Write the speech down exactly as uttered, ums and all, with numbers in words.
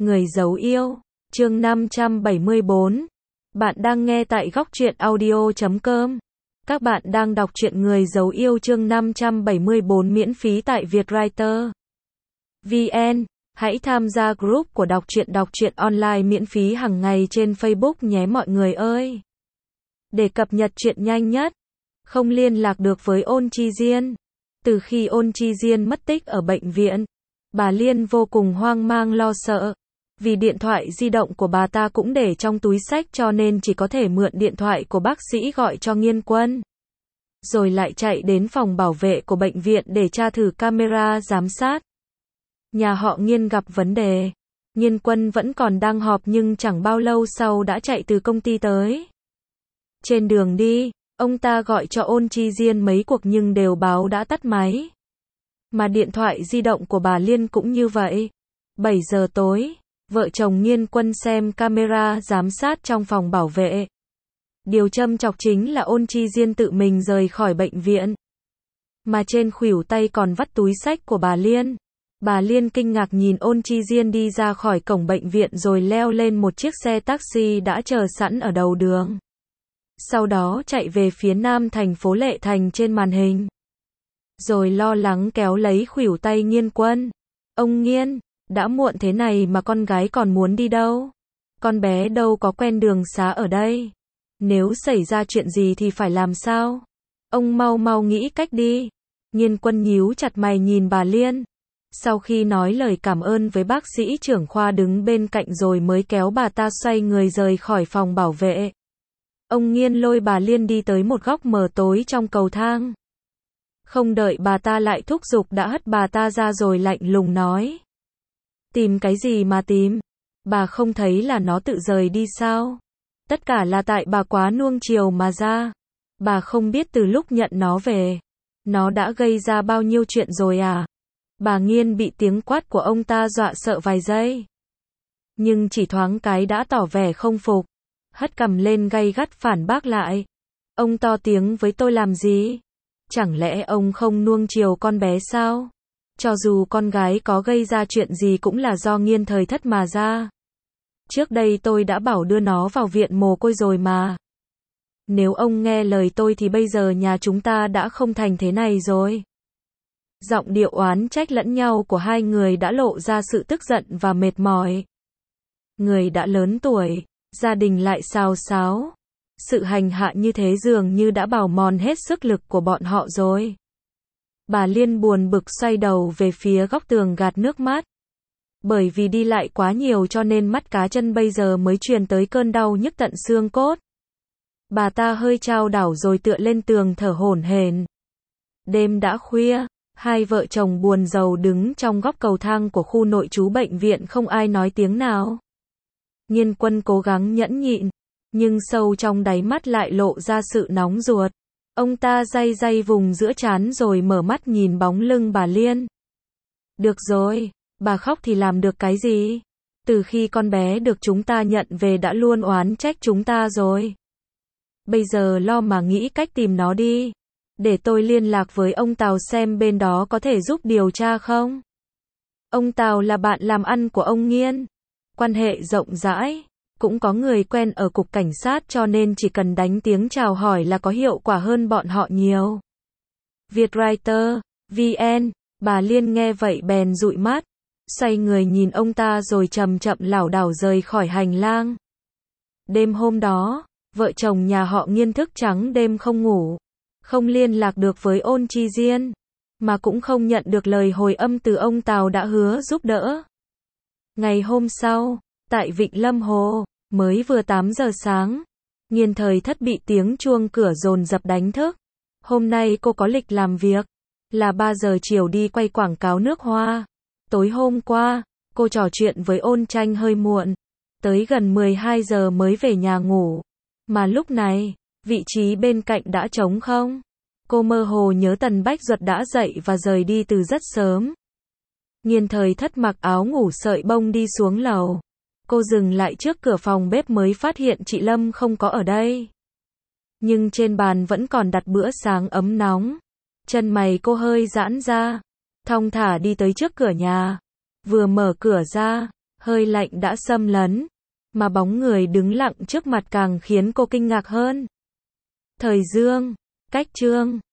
Người giấu yêu, chương năm trăm bảy mươi bốn. Bạn đang nghe tại góc truyện audio chấm com. Các bạn đang đọc truyện Người giấu yêu chương năm trăm bảy mươi bốn miễn phí tại Vietwriter vê en. Hãy tham gia group của đọc truyện đọc truyện online miễn phí hàng ngày trên Facebook nhé mọi người ơi. Để cập nhật truyện nhanh nhất, không liên lạc được với Ôn Chi Diên. Từ khi Ôn Chi Diên mất tích ở bệnh viện, bà Liên vô cùng hoang mang lo sợ. Vì điện thoại di động của bà ta cũng để trong túi xách cho nên chỉ có thể mượn điện thoại của bác sĩ gọi cho Nghiên Quân. Rồi lại chạy đến phòng bảo vệ của bệnh viện để tra thử camera giám sát. Nhà họ Nghiên gặp vấn đề. Nghiên Quân vẫn còn đang họp nhưng chẳng bao lâu sau đã chạy từ công ty tới. Trên đường đi, ông ta gọi cho Ôn Chi Diên mấy cuộc nhưng đều báo đã tắt máy. Mà điện thoại di động của bà Liên cũng như vậy. bảy giờ tối, vợ chồng Nghiên Quân xem camera giám sát trong phòng bảo vệ. Điều châm chọc chính là Ôn Chi Diên tự mình rời khỏi bệnh viện. Mà trên khuỷu tay còn vắt túi xách của bà Liên. Bà Liên kinh ngạc nhìn Ôn Chi Diên đi ra khỏi cổng bệnh viện rồi leo lên một chiếc xe taxi đã chờ sẵn ở đầu đường. Sau đó chạy về phía nam thành phố Lệ Thành trên màn hình. Rồi lo lắng kéo lấy khuỷu tay Nghiên Quân. Ông Nghiên, đã muộn thế này mà con gái còn muốn đi đâu? Con bé đâu có quen đường xá ở đây. Nếu xảy ra chuyện gì thì phải làm sao? Ông mau mau nghĩ cách đi. Nghiên Quân nhíu chặt mày nhìn bà Liên. Sau khi nói lời cảm ơn với bác sĩ trưởng khoa đứng bên cạnh rồi mới kéo bà ta xoay người rời khỏi phòng bảo vệ. Ông Nghiên lôi bà Liên đi tới một góc mờ tối trong cầu thang. Không đợi bà ta lại thúc giục đã hất bà ta ra rồi lạnh lùng nói. Tìm cái gì mà tìm? Bà không thấy là nó tự rời đi sao? Tất cả là tại bà quá nuông chiều mà ra. Bà không biết từ lúc nhận nó về, nó đã gây ra bao nhiêu chuyện rồi à? Bà Nghiên bị tiếng quát của ông ta dọa sợ vài giây. Nhưng chỉ thoáng cái đã tỏ vẻ không phục. Hất cằm lên gay gắt phản bác lại. Ông to tiếng với tôi làm gì? Chẳng lẽ ông không nuông chiều con bé sao? Cho dù con gái có gây ra chuyện gì cũng là do Nghiên thời thất mà ra. Trước đây tôi đã bảo đưa nó vào viện mồ côi rồi mà. Nếu ông nghe lời tôi thì bây giờ nhà chúng ta đã không thành thế này rồi. Giọng điệu oán trách lẫn nhau của hai người đã lộ ra sự tức giận và mệt mỏi. Người đã lớn tuổi, gia đình lại xào xáo. Sự hành hạ như thế dường như đã bào mòn hết sức lực của bọn họ rồi. Bà Liên buồn bực xoay đầu về phía góc tường gạt nước mắt. Bởi vì đi lại quá nhiều cho nên mắt cá chân bây giờ mới truyền tới cơn đau nhức tận xương cốt. Bà ta hơi chao đảo rồi tựa lên tường thở hổn hển. Đêm đã khuya, hai vợ chồng buồn rầu đứng trong góc cầu thang của khu nội trú bệnh viện không ai nói tiếng nào. Nghiên Quân cố gắng nhẫn nhịn, nhưng sâu trong đáy mắt lại lộ ra sự nóng ruột. Ông ta day day vùng giữa trán rồi mở mắt nhìn bóng lưng bà Liên. Được rồi, bà khóc thì làm được cái gì? Từ khi con bé được chúng ta nhận về đã luôn oán trách chúng ta rồi. Bây giờ lo mà nghĩ cách tìm nó đi. Để tôi liên lạc với ông Tào xem bên đó có thể giúp điều tra không? Ông Tào là bạn làm ăn của ông Nghiên. Quan hệ rộng rãi. Cũng có người quen ở cục cảnh sát cho nên chỉ cần đánh tiếng chào hỏi là có hiệu quả hơn bọn họ nhiều. Vietwriter vê en. Bà Liên nghe vậy bèn dụi mắt. Xoay người nhìn ông ta rồi chậm chậm lảo đảo rời khỏi hành lang. Đêm hôm đó, vợ chồng nhà họ Nghiên thức trắng đêm không ngủ. Không liên lạc được với Ôn Chi Diên. Mà cũng không nhận được lời hồi âm từ ông Tào đã hứa giúp đỡ. Ngày hôm sau, tại Vịnh Lâm Hồ, mới vừa tám giờ sáng, Nghiên thời thất bị tiếng chuông cửa dồn dập đánh thức. Hôm nay cô có lịch làm việc, là ba giờ chiều đi quay quảng cáo nước hoa. Tối hôm qua, cô trò chuyện với Ôn Tranh hơi muộn, tới gần mười hai giờ mới về nhà ngủ. Mà lúc này, vị trí bên cạnh đã trống không. Cô mơ hồ nhớ Tần Bách Duật đã dậy và rời đi từ rất sớm. Nghiên thời thất mặc áo ngủ sợi bông đi xuống lầu. Cô dừng lại trước cửa phòng bếp mới phát hiện chị Lâm không có ở đây. Nhưng trên bàn vẫn còn đặt bữa sáng ấm nóng. Chân mày cô hơi giãn ra, thong thả đi tới trước cửa nhà. Vừa mở cửa ra, hơi lạnh đã xâm lấn, mà bóng người đứng lặng trước mặt càng khiến cô kinh ngạc hơn. Thời Dương, cách Trương